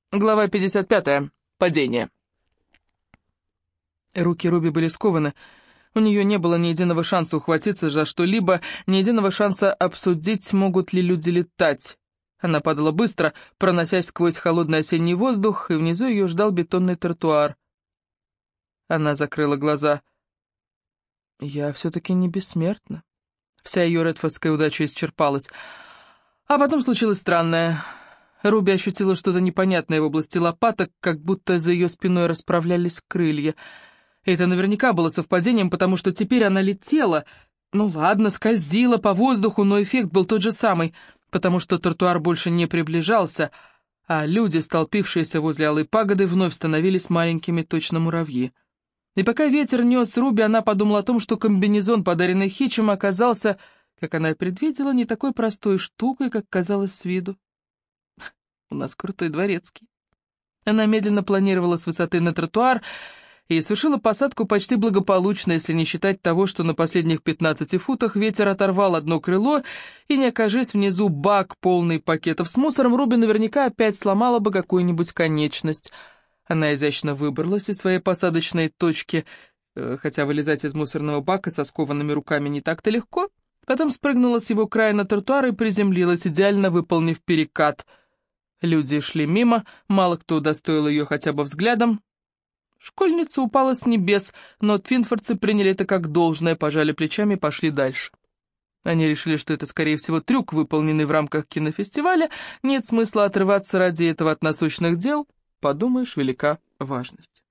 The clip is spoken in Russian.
Глава 55. Падение. Руки Руби были скованы. У нее не было ни единого шанса ухватиться за что-либо, ни единого шанса обсудить, могут ли люди летать. Она падала быстро, проносясь сквозь холодный осенний воздух, и внизу ее ждал бетонный тротуар. Она закрыла глаза. «Я все-таки не бессмертна». Вся ее редфордская удача исчерпалась. А потом случилось странное. Руби ощутила что-то непонятное в области лопаток, как будто за ее спиной расправлялись крылья. И это наверняка было совпадением, потому что теперь она летела. Ну ладно, скользила по воздуху, но эффект был тот же самый, потому что тротуар больше не приближался, а люди, столпившиеся возле Алой пагоды, вновь становились маленькими, точно муравьи. И пока ветер нес Руби, она подумала о том, что комбинезон, подаренный Хитчем, оказался, как она и предвидела, не такой простой штукой, как казалось с виду. У нас крутой дворецкий. Она медленно планировала с высоты на тротуар и совершила посадку почти благополучно, если не считать того, что на последних 15 футах ветер оторвал одно крыло, и не окажись внизу бак, полный пакетов с мусором, Руби наверняка опять сломала бы какую-нибудь конечность. Она изящно выбралась из своей посадочной точки, хотя вылезать из мусорного бака со скованными руками не так-то легко, потом спрыгнула с его края на тротуар и приземлилась, идеально выполнив перекат. Люди шли мимо, мало кто удостоил ее хотя бы взглядом. Школьница упала с небес, но твинфордцы приняли это как должное, пожали плечами и пошли дальше. Они решили, что это, скорее всего, трюк, выполненный в рамках кинофестиваля, нет смысла отрываться ради этого от насущных дел, подумаешь, велика важность.